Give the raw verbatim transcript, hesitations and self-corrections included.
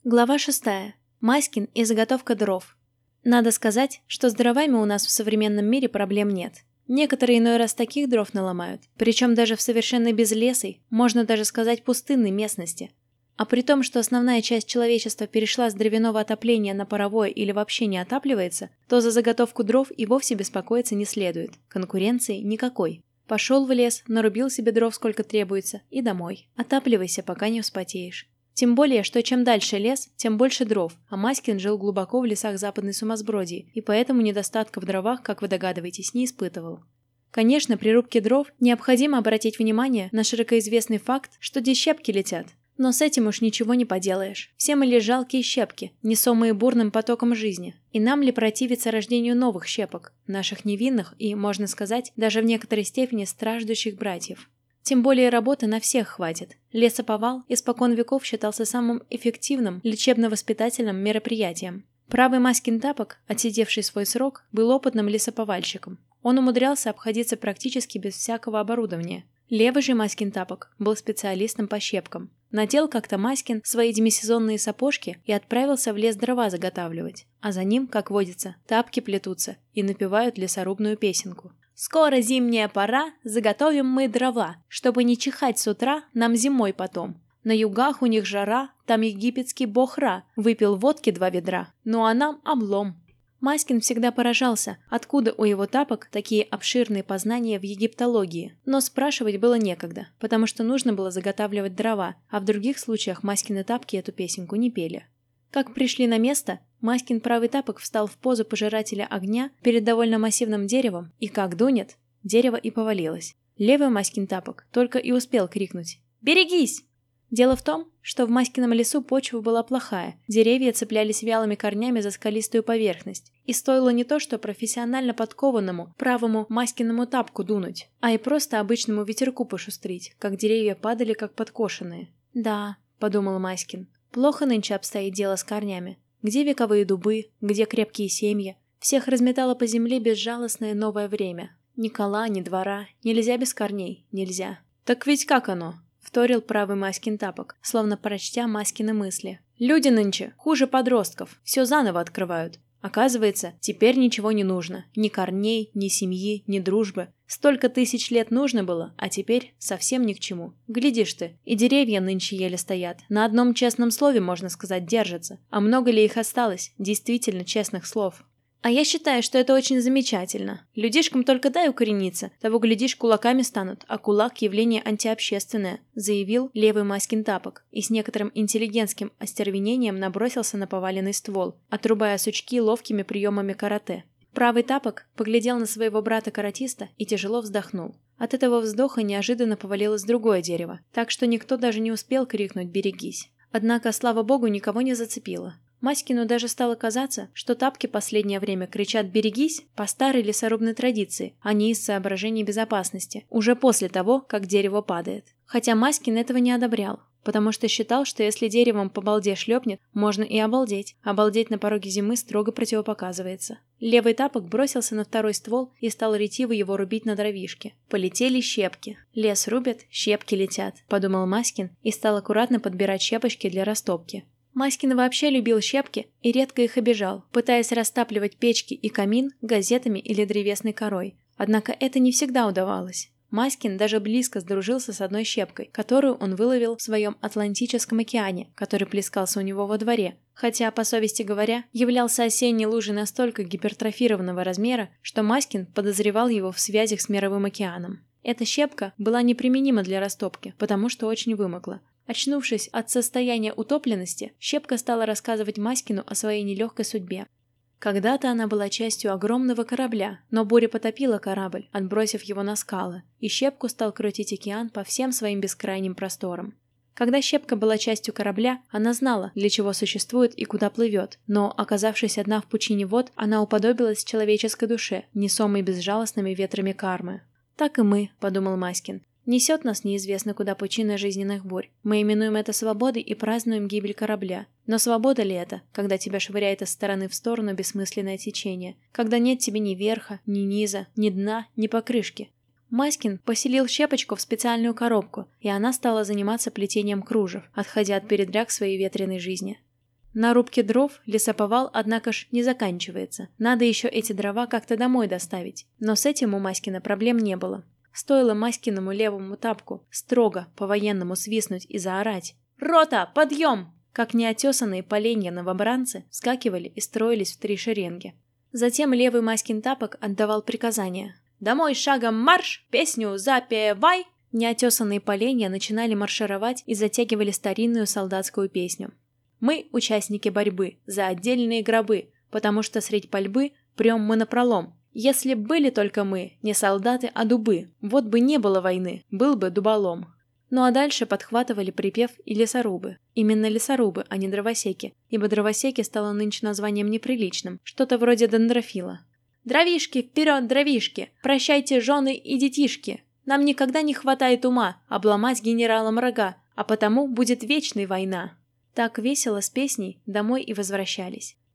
Глава шестая. Маськин и заготовка дров. Надо сказать, что с дровами у нас в современном мире проблем нет. Некоторые иной раз таких дров наломают, причем даже в совершенно безлесой, можно даже сказать пустынной местности. А при том, что основная часть человечества перешла с дровяного отопления на паровое или вообще не отапливается, то за заготовку дров и вовсе беспокоиться не следует. Конкуренции никакой. Пошел в лес, нарубил себе дров сколько требуется и домой. Отапливайся, пока не вспотеешь. Тем более, что чем дальше лес, тем больше дров, а Маськин жил глубоко в лесах западной Сумасбродии, и поэтому недостатка в дровах, как вы догадываетесь, не испытывал. Конечно, при рубке дров необходимо обратить внимание на широкоизвестный факт, что здесь щепки летят. Но с этим уж ничего не поделаешь. Все мы лишь жалкие щепки, несомые бурным потоком жизни. И нам ли противиться рождению новых щепок, наших невинных и, можно сказать, даже в некоторой степени страждущих братьев? Тем более работы на всех хватит. Лесоповал испокон веков считался самым эффективным лечебно-воспитательным мероприятием. Правый Маськин Тапок, отсидевший свой срок, был опытным лесоповальщиком. Он умудрялся обходиться практически без всякого оборудования. Левый же Маськин Тапок был специалистом по щепкам. Надел как-то Маськин свои демисезонные сапожки и отправился в лес дрова заготавливать. А за ним, как водится, тапки плетутся и напевают лесорубную песенку. «Скоро зимняя пора, заготовим мы дрова, чтобы не чихать с утра нам зимой потом. На югах у них жара, там египетский бог Ра выпил водки два ведра, ну а нам облом». Маськин всегда поражался, откуда у его тапок такие обширные познания в египтологии, но спрашивать было некогда, потому что нужно было заготавливать дрова, а в других случаях Маськины тапки эту песенку не пели. Как пришли на место, Маськин правый тапок встал в позу пожирателя огня перед довольно массивным деревом, и как дунет, дерево и повалилось. Левый Маськин тапок только и успел крикнуть «Берегись!». Дело в том, что в Маськином лесу почва была плохая, деревья цеплялись вялыми корнями за скалистую поверхность, и стоило не то что профессионально подкованному правому Маськиному тапку дунуть, а и просто обычному ветерку пошустрить, как деревья падали как подкошенные. «Да», — подумал Маськин, — «плохо нынче обстоит дело с корнями. Где вековые дубы, где крепкие семьи? Всех разметало по земле безжалостное новое время. Ни кола, ни двора, нельзя без корней, нельзя». «Так ведь как оно?» — вторил правый Маськин Тапок, словно прочтя Маськины мысли. «Люди нынче хуже подростков, все заново открывают. Оказывается, теперь ничего не нужно. Ни корней, ни семьи, ни дружбы. Столько тысяч лет нужно было, а теперь совсем ни к чему. Глядишь ты, и деревья нынче еле стоят. На одном честном слове, можно сказать, держатся. А много ли их осталось, действительно честных слов? А я считаю, что это очень замечательно. Людишкам только дай укорениться, того, глядишь, кулаками станут, а кулак – явление антиобщественное», заявил левый Маськин Тапок и с некоторым интеллигентским остервенением набросился на поваленный ствол, отрубая сучки ловкими приемами карате. Правый Тапок поглядел на своего брата-каратиста и тяжело вздохнул. От этого вздоха неожиданно повалилось другое дерево, так что никто даже не успел крикнуть «берегись». Однако, слава богу, никого не зацепило. Маськину даже стало казаться, что тапки последнее время кричат «берегись» по старой лесорубной традиции, а не из соображений безопасности, уже после того, как дерево падает. Хотя Маськин этого не одобрял, потому что считал, что если деревом по балде шлепнет, можно и обалдеть. Обалдеть на пороге зимы строго противопоказывается. Левый тапок бросился на второй ствол и стал ретиво его рубить на дровишке. Полетели щепки. Лес рубят, щепки летят, подумал Маськин и стал аккуратно подбирать щепочки для растопки. Маськин вообще любил щепки и редко их обижал, пытаясь растапливать печки и камин газетами или древесной корой. Однако это не всегда удавалось. Маськин даже близко сдружился с одной щепкой, которую он выловил в своем Атлантическом океане, который плескался у него во дворе, хотя, по совести говоря, являлся осенней лужей настолько гипертрофированного размера, что Маськин подозревал его в связях с Мировым океаном. Эта щепка была неприменима для растопки, потому что очень вымокла. Очнувшись от состояния утопленности, щепка стала рассказывать Маськину о своей нелегкой судьбе. Когда-то она была частью огромного корабля, но буря потопила корабль, отбросив его на скалы, и щепку стал крутить океан по всем своим бескрайним просторам. Когда щепка была частью корабля, она знала, для чего существует и куда плывет, но, оказавшись одна в пучине вод, она уподобилась человеческой душе, несомой безжалостными ветрами кармы. «Так и мы», — подумал Маськин. Несет нас неизвестно куда пучина жизненных бурь. Мы именуем это свободой и празднуем гибель корабля. Но свобода ли это, когда тебя швыряет из стороны в сторону бессмысленное течение? Когда нет тебе ни верха, ни низа, ни дна, ни покрышки? Маськин поселил щепочку в специальную коробку, и она стала заниматься плетением кружев, отходя от передряг своей ветреной жизни. На рубке дров лесоповал, однако ж, не заканчивается. Надо еще эти дрова как-то домой доставить. Но с этим у Маськина проблем не было. Стоило Маськиному левому тапку строго по-военному свистнуть и заорать: «Рота, подъем!», как неотесанные поленья новобранцы вскакивали и строились в три шеренги. Затем левый Маськин тапок отдавал приказания: «Домой шагом марш! Песню запевай!». Неотесанные поленья начинали маршировать и затягивали старинную солдатскую песню. «Мы участники борьбы за отдельные гробы, потому что средь пальбы прем мы напролом. Если б были только мы, не солдаты, а дубы, вот бы не было войны, был бы дуболом». Ну а дальше подхватывали припев и лесорубы. Именно лесорубы, а не дровосеки, ибо дровосеки стало нынче названием неприличным, что-то вроде дендрофила. «Дровишки, вперед, дровишки! Прощайте, жены и детишки! Нам никогда не хватает ума обломать генералам рога, а потому будет вечной война». Так весело с песней домой и возвращались.